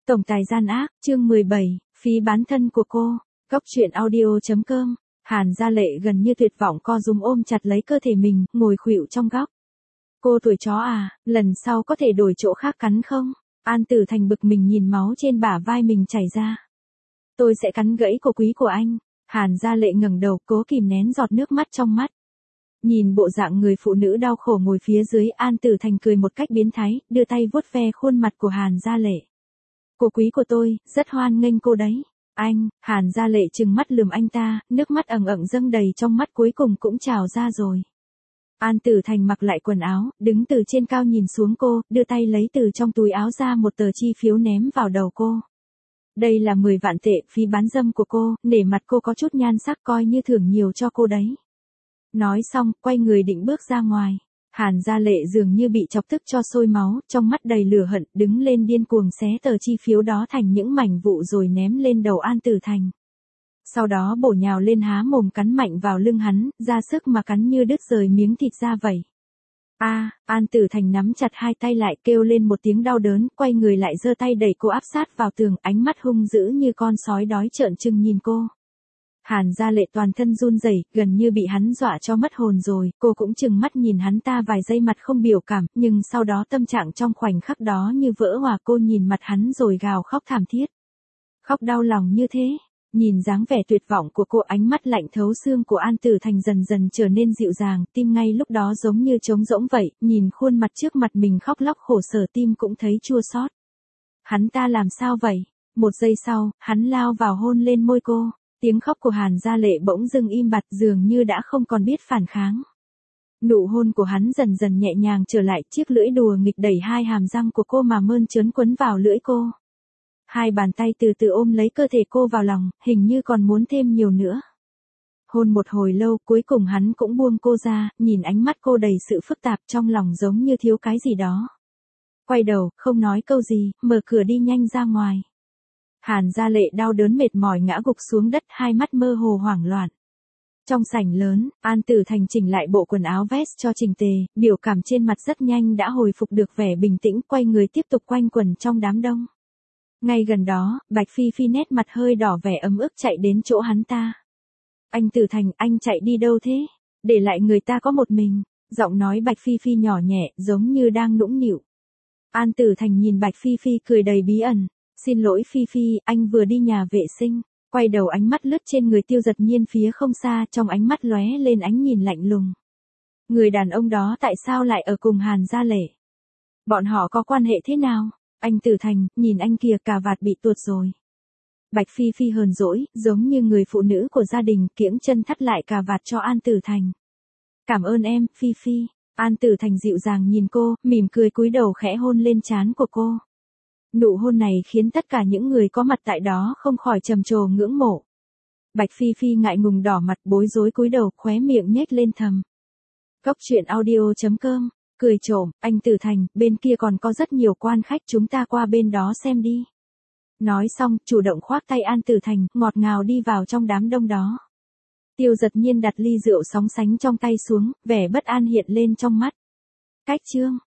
Tổng tài gian ác, chương 17, phí bán thân của cô. Cốc truyện audio.com. Hàn Gia Lệ gần như tuyệt vọng co rúm ôm chặt lấy cơ thể mình, ngồi khuỵu trong góc. Cô tuổi chó à, lần sau có thể đổi chỗ khác cắn không? An Tử Thành bực mình nhìn máu trên bả vai mình chảy ra. Tôi sẽ cắn gãy cổ quý của anh. Hàn Gia Lệ ngẩng đầu cố kìm nén giọt nước mắt trong mắt. Nhìn bộ dạng người phụ nữ đau khổ ngồi phía dưới, An Tử Thành cười một cách biến thái, đưa tay vuốt ve khuôn mặt của Hàn Gia Lệ. Cô quý của tôi, rất hoan nghênh cô đấy. Anh, Hàn Gia Lệ trừng mắt lườm anh ta, nước mắt ẩn ẩn dâng đầy trong mắt cuối cùng cũng trào ra rồi. An Tử Thành mặc lại quần áo, đứng từ trên cao nhìn xuống cô, đưa tay lấy từ trong túi áo ra một tờ chi phiếu ném vào đầu cô. Đây là 10 vạn tệ phí bán dâm của cô, nể mặt cô có chút nhan sắc coi như thưởng nhiều cho cô đấy. Nói xong, quay người định bước ra ngoài. Hàn Gia Lệ dường như bị chọc tức cho sôi máu, trong mắt đầy lửa hận, đứng lên điên cuồng xé tờ chi phiếu đó thành những mảnh vụn rồi ném lên đầu An Tử Thành. Sau đó bổ nhào lên há mồm cắn mạnh vào lưng hắn, ra sức mà cắn như đứt rời miếng thịt ra vậy. An Tử Thành nắm chặt hai tay lại kêu lên một tiếng đau đớn, quay người lại giơ tay đẩy cô áp sát vào tường, ánh mắt hung dữ như con sói đói trợn trừng nhìn cô. Hàn Gia Lệ toàn thân run rẩy, gần như bị hắn dọa cho mất hồn rồi, cô cũng chừng mắt nhìn hắn ta vài giây mặt không biểu cảm, nhưng sau đó tâm trạng trong khoảnh khắc đó như vỡ hòa, cô nhìn mặt hắn rồi gào khóc thảm thiết. Khóc đau lòng như thế, nhìn dáng vẻ tuyệt vọng của cô, ánh mắt lạnh thấu xương của An Tử Thành dần dần trở nên dịu dàng, tim ngay lúc đó giống như trống rỗng vậy, nhìn khuôn mặt trước mặt mình khóc lóc khổ sở tim cũng thấy chua xót. Hắn ta làm sao vậy? Một giây sau, hắn lao vào hôn lên môi cô. Tiếng khóc của Hàn Gia Lệ bỗng dưng im bặt, dường như đã không còn biết phản kháng. Nụ hôn của hắn dần dần nhẹ nhàng trở lại, chiếc lưỡi đùa nghịch đẩy hai hàm răng của cô mà mơn trớn quấn vào lưỡi cô. Hai bàn tay từ từ ôm lấy cơ thể cô vào lòng, hình như còn muốn thêm nhiều nữa. Hôn một hồi lâu, cuối cùng hắn cũng buông cô ra, nhìn ánh mắt cô đầy sự phức tạp, trong lòng giống như thiếu cái gì đó. Quay đầu, không nói câu gì, mở cửa đi nhanh ra ngoài. Hàn Gia Lệ đau đớn mệt mỏi ngã gục xuống đất, hai mắt mơ hồ hoảng loạn. Trong sảnh lớn, An Tử Thành chỉnh lại bộ quần áo vest cho chỉnh tề, biểu cảm trên mặt rất nhanh đã hồi phục được vẻ bình tĩnh, quay người tiếp tục quanh quẩn trong đám đông. Ngay gần đó, Bạch Phi Phi nét mặt hơi đỏ vẻ ấm ức chạy đến chỗ hắn ta. Anh Tử Thành, anh chạy đi đâu thế? Để lại người ta có một mình. Giọng nói Bạch Phi Phi nhỏ nhẹ, giống như đang nũng nịu. An Tử Thành nhìn Bạch Phi Phi cười đầy bí ẩn. Xin lỗi Phi Phi, anh vừa đi nhà vệ sinh. Quay đầu ánh mắt lướt trên người Tiêu Giật Nhiên phía không xa, trong ánh mắt lóe lên ánh nhìn lạnh lùng. Người đàn ông đó tại sao lại ở cùng Hàn Gia Lệ? Bọn họ có quan hệ thế nào? Anh Tử Thành, nhìn anh kìa, cà vạt bị tuột rồi. Bạch Phi Phi hờn dỗi, giống như người phụ nữ của gia đình, kiễng chân thắt lại cà vạt cho An Tử Thành. Cảm ơn em, Phi Phi. An Tử Thành dịu dàng nhìn cô, mỉm cười cúi đầu khẽ hôn lên trán của cô. Nụ hôn này khiến tất cả những người có mặt tại đó không khỏi trầm trồ ngưỡng mộ. Bạch Phi Phi ngại ngùng đỏ mặt, bối rối cúi đầu, khóe miệng nhếch lên thầm. Cốc truyện audio.com. Cười trộm, anh Tử Thành, bên kia còn có rất nhiều quan khách, chúng ta qua bên đó xem đi. Nói xong, chủ động khoác tay An Tử Thành, ngọt ngào đi vào trong đám đông đó. Tiêu Giật Nhiên đặt ly rượu sóng sánh trong tay xuống, vẻ bất an hiện lên trong mắt. Cách chương.